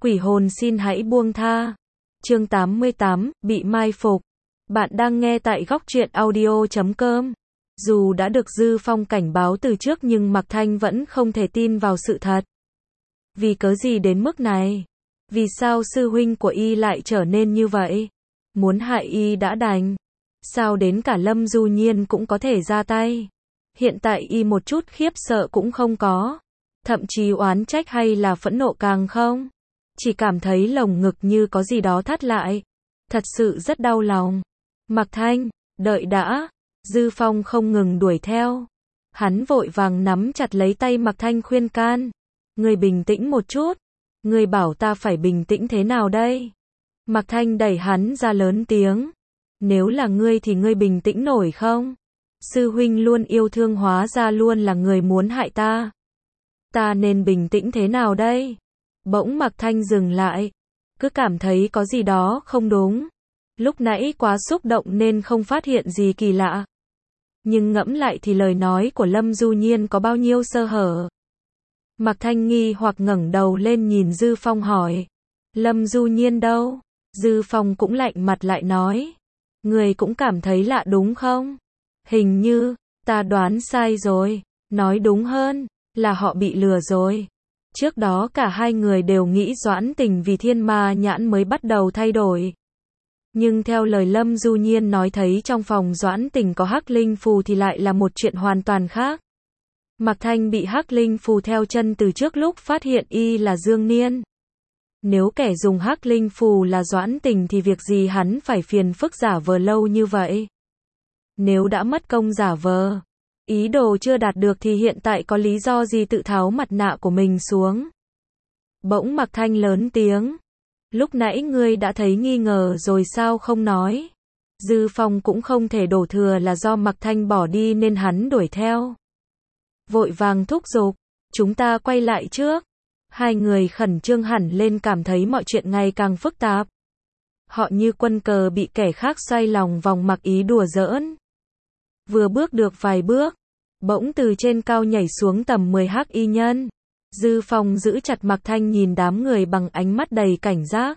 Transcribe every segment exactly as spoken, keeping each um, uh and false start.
Quỷ hồn xin hãy buông tha. Chương tám mươi tám, bị mai phục. Bạn đang nghe tại góc truyện audio chấm com. Dù đã được Dư Phong cảnh báo từ trước nhưng Mạc Thanh vẫn không thể tin vào sự thật. Vì cớ gì đến mức này? Vì sao sư huynh của y lại trở nên như vậy? Muốn hại y đã đành. Sao đến cả Lâm Du Nhiên cũng có thể ra tay? Hiện tại y một chút khiếp sợ cũng không có. Thậm chí oán trách hay là phẫn nộ càng không. Chỉ cảm thấy lồng ngực như có gì đó thắt lại. Thật sự rất đau lòng. Mạc Thanh, đợi đã. Dư Phong không ngừng đuổi theo. Hắn vội vàng nắm chặt lấy tay Mạc Thanh khuyên can. Ngươi bình tĩnh một chút. Ngươi bảo ta phải bình tĩnh thế nào đây? Mạc Thanh đẩy hắn ra lớn tiếng. Nếu là ngươi thì ngươi bình tĩnh nổi không? Sư huynh luôn yêu thương hóa ra luôn là người muốn hại ta. Ta nên bình tĩnh thế nào đây? Bỗng Mạc Thanh dừng lại. Cứ cảm thấy có gì đó không đúng. Lúc nãy quá xúc động nên không phát hiện gì kỳ lạ. Nhưng ngẫm lại thì lời nói của Lâm Du Nhiên có bao nhiêu sơ hở. Mạc Thanh nghi hoặc ngẩng đầu lên nhìn Dư Phong hỏi. Lâm Du Nhiên đâu? Dư Phong cũng lạnh mặt lại nói. Người cũng cảm thấy lạ đúng không? Hình như, ta đoán sai rồi. Nói đúng hơn, là họ bị lừa rồi. Trước đó cả hai người đều nghĩ Doãn Tình vì thiên ma nhãn mới bắt đầu thay đổi. Nhưng theo lời Lâm Du Nhiên nói thấy trong phòng Doãn Tình có hắc linh phù thì lại là một chuyện hoàn toàn khác. Mạc Thanh bị hắc linh phù theo chân từ trước lúc phát hiện y là Dương Niên. Nếu kẻ dùng hắc linh phù là Doãn Tình thì việc gì hắn phải phiền phức giả vờ lâu như vậy? Nếu đã mất công giả vờ, ý đồ chưa đạt được thì hiện tại có lý do gì tự tháo mặt nạ của mình xuống? Bỗng Mạc Thanh lớn tiếng. Lúc nãy ngươi đã thấy nghi ngờ rồi sao không nói? Dư Phong cũng không thể đổ thừa là do Mạc Thanh bỏ đi nên hắn đuổi theo. Vội vàng thúc giục, chúng ta quay lại trước. Hai người khẩn trương hẳn lên cảm thấy mọi chuyện ngày càng phức tạp. Họ như quân cờ bị kẻ khác xoay lòng vòng mặc ý đùa giỡn. Vừa bước được vài bước, bỗng từ trên cao nhảy xuống tầm mười hắc y nhân. Dư Phong giữ chặt Mạc Thanh nhìn đám người bằng ánh mắt đầy cảnh giác.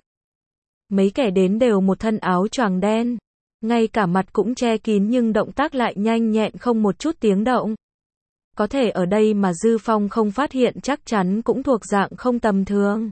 Mấy kẻ đến đều một thân áo choàng đen. Ngay cả mặt cũng che kín nhưng động tác lại nhanh nhẹn không một chút tiếng động. Có thể ở đây mà Dư Phong không phát hiện chắc chắn cũng thuộc dạng không tầm thường.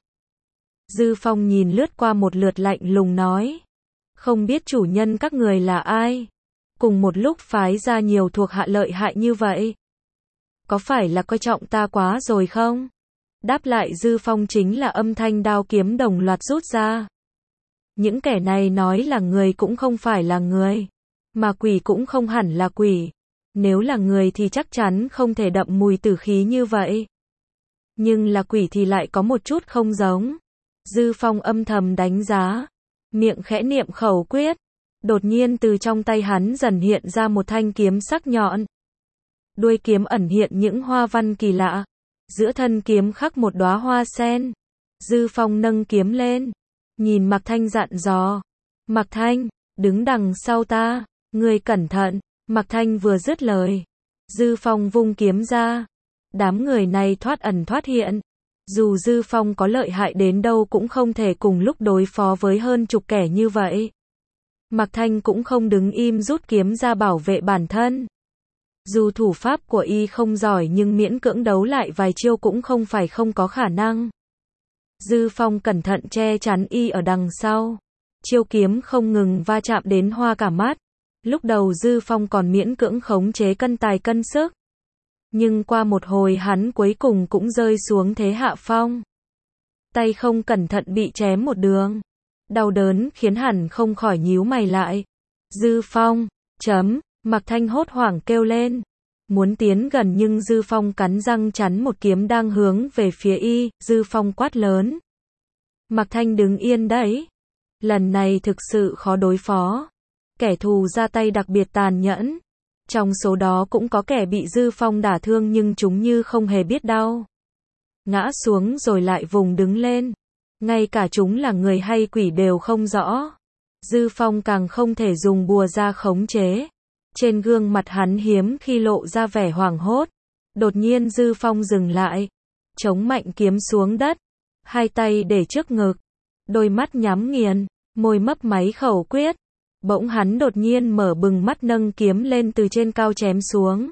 Dư Phong nhìn lướt qua một lượt lạnh lùng nói. Không biết chủ nhân các người là ai? Cùng một lúc phái ra nhiều thuộc hạ lợi hại như vậy. Có phải là coi trọng ta quá rồi không? Đáp lại Dư Phong chính là âm thanh đao kiếm đồng loạt rút ra. Những kẻ này nói là người cũng không phải là người. Mà quỷ cũng không hẳn là quỷ. Nếu là người thì chắc chắn không thể đậm mùi tử khí như vậy. Nhưng là quỷ thì lại có một chút không giống. Dư Phong âm thầm đánh giá. Miệng khẽ niệm khẩu quyết. Đột nhiên từ trong tay hắn dần hiện ra một thanh kiếm sắc nhọn. Đuôi kiếm ẩn hiện những hoa văn kỳ lạ. Giữa thân kiếm khắc một đóa hoa sen. Dư Phong nâng kiếm lên. Nhìn Mạc Thanh dặn dò. Mạc Thanh, đứng đằng sau ta. Ngươi cẩn thận. Mạc Thanh vừa dứt lời. Dư Phong vung kiếm ra. Đám người này thoát ẩn thoát hiện. Dù Dư Phong có lợi hại đến đâu cũng không thể cùng lúc đối phó với hơn chục kẻ như vậy. Mạc Thanh cũng không đứng im rút kiếm ra bảo vệ bản thân. Dù thủ pháp của y không giỏi nhưng miễn cưỡng đấu lại vài chiêu cũng không phải không có khả năng. Dư Phong cẩn thận che chắn y ở đằng sau. Chiêu kiếm không ngừng va chạm đến hoa cả mắt. Lúc đầu Dư Phong còn miễn cưỡng khống chế cân tài cân sức. Nhưng qua một hồi hắn cuối cùng cũng rơi xuống thế hạ phong. Tay không cẩn thận bị chém một đường. Đau đớn khiến hẳn không khỏi nhíu mày lại. Dư Phong, chấm, Mạc Thanh hốt hoảng kêu lên. Muốn tiến gần nhưng Dư Phong cắn răng chắn một kiếm đang hướng về phía y. Dư Phong quát lớn. Mạc Thanh đứng yên đấy. Lần này thực sự khó đối phó. Kẻ thù ra tay đặc biệt tàn nhẫn. Trong số đó cũng có kẻ bị Dư Phong đả thương nhưng chúng như không hề biết đau. Ngã xuống rồi lại vùng đứng lên. Ngay cả chúng là người hay quỷ đều không rõ. Dư Phong càng không thể dùng bùa ra khống chế. Trên gương mặt hắn hiếm khi lộ ra vẻ hoảng hốt. Đột nhiên Dư Phong dừng lại. Chống mạnh kiếm xuống đất. hai tay để trước ngực, đôi mắt nhắm nghiền, môi mấp máy khẩu quyết. Bỗng hắn đột nhiên mở bừng mắt nâng kiếm lên từ trên cao chém xuống.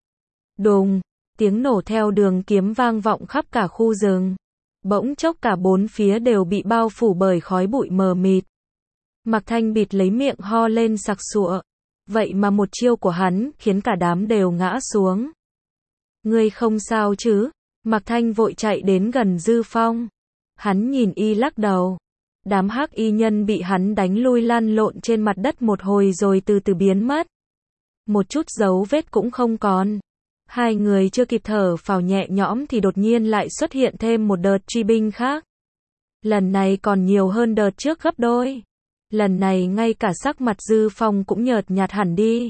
Đùng, tiếng nổ theo đường kiếm vang vọng khắp cả khu rừng. Bỗng chốc cả bốn phía đều bị bao phủ bởi khói bụi mờ mịt. Mạc Thanh bịt lấy miệng ho lên sặc sụa. Vậy mà một chiêu của hắn khiến cả đám đều ngã xuống. Ngươi không sao chứ? Mạc Thanh vội chạy đến gần Dư Phong. Hắn nhìn y lắc đầu. Đám hắc y nhân bị hắn đánh lui lăn lộn trên mặt đất một hồi rồi từ từ biến mất. Một chút dấu vết cũng không còn. Hai người chưa kịp thở phào nhẹ nhõm thì đột nhiên lại xuất hiện thêm một đợt truy binh khác. Lần này còn nhiều hơn đợt trước gấp đôi. Lần này ngay cả sắc mặt Dư Phong cũng nhợt nhạt hẳn đi.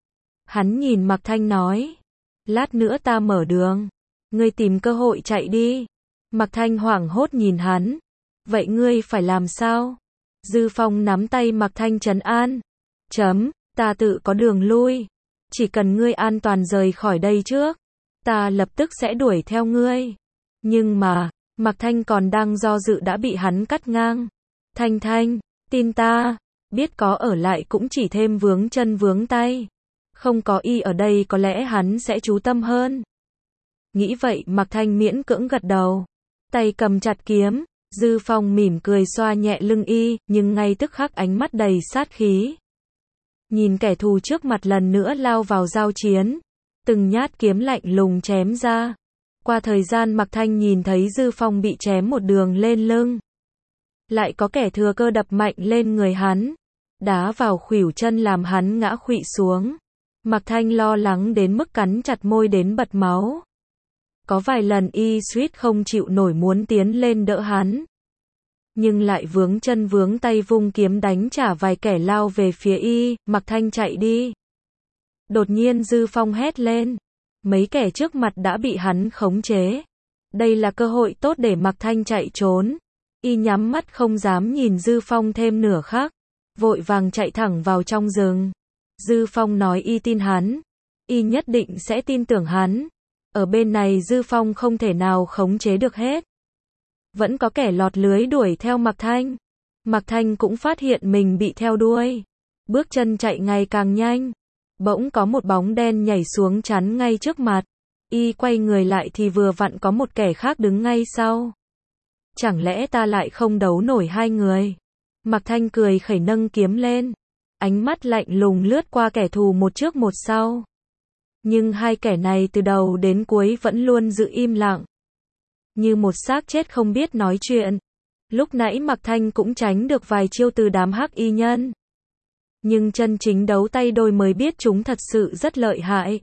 Hắn nhìn Mạc Thanh nói. Lát nữa ta mở đường. Ngươi tìm cơ hội chạy đi. Mạc Thanh hoảng hốt nhìn hắn. Vậy ngươi phải làm sao? Dư Phong nắm tay Mạc Thanh trấn an. Chấm, ta tự có đường lui. Chỉ cần ngươi an toàn rời khỏi đây trước. Ta lập tức sẽ đuổi theo ngươi. Nhưng mà, Mạc Thanh còn đang do dự đã bị hắn cắt ngang. Thanh Thanh, tin ta, biết có ở lại cũng chỉ thêm vướng chân vướng tay. Không có y ở đây có lẽ hắn sẽ chú tâm hơn. Nghĩ vậy Mạc Thanh miễn cưỡng gật đầu. Tay cầm chặt kiếm. Dư Phong mỉm cười xoa nhẹ lưng y, nhưng ngay tức khắc ánh mắt đầy sát khí. Nhìn kẻ thù trước mặt lần nữa lao vào giao chiến. Từng nhát kiếm lạnh lùng chém ra. Qua thời gian Mạc Thanh nhìn thấy Dư Phong bị chém một đường lên lưng. Lại có kẻ thừa cơ đập mạnh lên người hắn. Đá vào khuỷu chân làm hắn ngã khuỵu xuống. Mạc Thanh lo lắng đến mức cắn chặt môi đến bật máu. Có vài lần y suýt không chịu nổi muốn tiến lên đỡ hắn. Nhưng lại vướng chân vướng tay vung kiếm đánh trả vài kẻ lao về phía y, Mạc Thanh chạy đi. Đột nhiên Dư Phong hét lên. Mấy kẻ trước mặt đã bị hắn khống chế. Đây là cơ hội tốt để Mạc Thanh chạy trốn. Y nhắm mắt không dám nhìn Dư Phong thêm nửa khắc. Vội vàng chạy thẳng vào trong rừng. Dư Phong nói y tin hắn. Y nhất định sẽ tin tưởng hắn. Ở bên này Dư Phong không thể nào khống chế được hết. Vẫn có kẻ lọt lưới đuổi theo Mạc Thanh. Mạc Thanh cũng phát hiện mình bị theo đuôi. Bước chân chạy ngày càng nhanh. Bỗng có một bóng đen nhảy xuống chắn ngay trước mặt. Y quay người lại thì vừa vặn có một kẻ khác đứng ngay sau. Chẳng lẽ ta lại không đấu nổi hai người? Mạc Thanh cười khẩy nâng kiếm lên. Ánh mắt lạnh lùng lướt qua kẻ thù một trước một sau. Nhưng hai kẻ này từ đầu đến cuối vẫn luôn giữ im lặng. Như một xác chết không biết nói chuyện. Lúc nãy Mạc Thanh cũng tránh được vài chiêu từ đám hắc y nhân. Nhưng chân chính đấu tay đôi mới biết chúng thật sự rất lợi hại.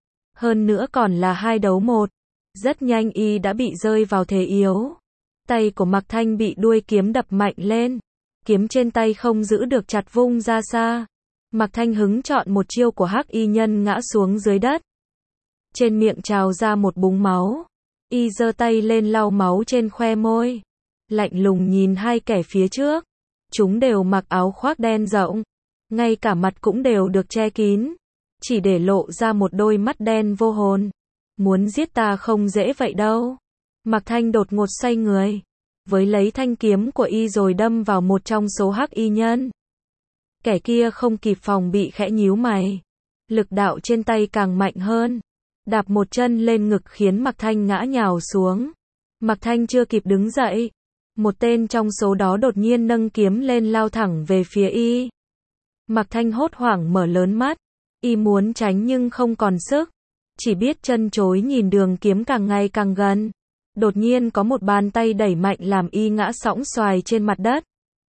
Hơn nữa còn là hai đấu một. Rất nhanh y đã bị rơi vào thế yếu. Tay của Mạc Thanh bị đuôi kiếm đập mạnh lên. Kiếm trên tay không giữ được chặt vung ra xa. Mạc Thanh hứng chọn một chiêu của hắc y nhân ngã xuống dưới đất. Trên miệng trào ra một búng máu. Y giơ tay lên lau máu trên khoe môi. Lạnh lùng nhìn hai kẻ phía trước. Chúng đều mặc áo khoác đen rộng. Ngay cả mặt cũng đều được che kín. Chỉ để lộ ra một đôi mắt đen vô hồn. Muốn giết ta không dễ vậy đâu. Mạc Thanh đột ngột xoay người. Với lấy thanh kiếm của y rồi đâm vào một trong số hắc y nhân. Kẻ kia không kịp phòng bị khẽ nhíu mày. Lực đạo trên tay càng mạnh hơn. Đạp một chân lên ngực khiến Mạc Thanh ngã nhào xuống. Mạc Thanh chưa kịp đứng dậy. Một tên trong số đó đột nhiên nâng kiếm lên lao thẳng về phía y. Mạc Thanh hốt hoảng mở lớn mắt. Y muốn tránh nhưng không còn sức. Chỉ biết chân chối nhìn đường kiếm càng ngày càng gần. Đột nhiên có một bàn tay đẩy mạnh làm y ngã sõng xoài trên mặt đất.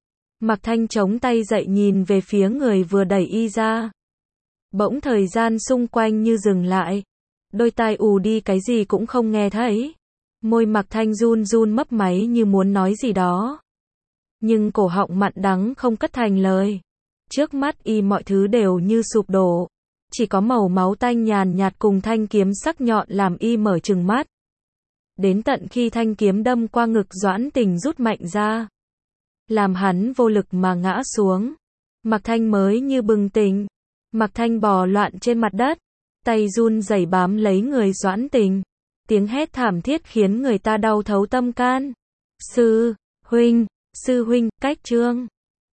Mạc Thanh chống tay dậy nhìn về phía người vừa đẩy y ra. Bỗng thời gian xung quanh như dừng lại. Đôi tai ù đi cái gì cũng không nghe thấy. Môi Mạc Thanh run run mấp máy như muốn nói gì đó. Nhưng cổ họng mặn đắng không cất thành lời. Trước mắt y mọi thứ đều như sụp đổ. Chỉ có màu máu tanh nhàn nhạt cùng thanh kiếm sắc nhọn làm y mở trừng mắt. Đến tận khi thanh kiếm đâm qua ngực Doãn Tình rút mạnh ra. Làm hắn vô lực mà ngã xuống. Mạc Thanh mới như bừng tỉnh. Mạc Thanh bò loạn trên mặt đất. Tay run rẩy bám lấy người Doãn Tình. Tiếng hét thảm thiết khiến người ta đau thấu tâm can. Sư huynh, sư huynh, cách chương.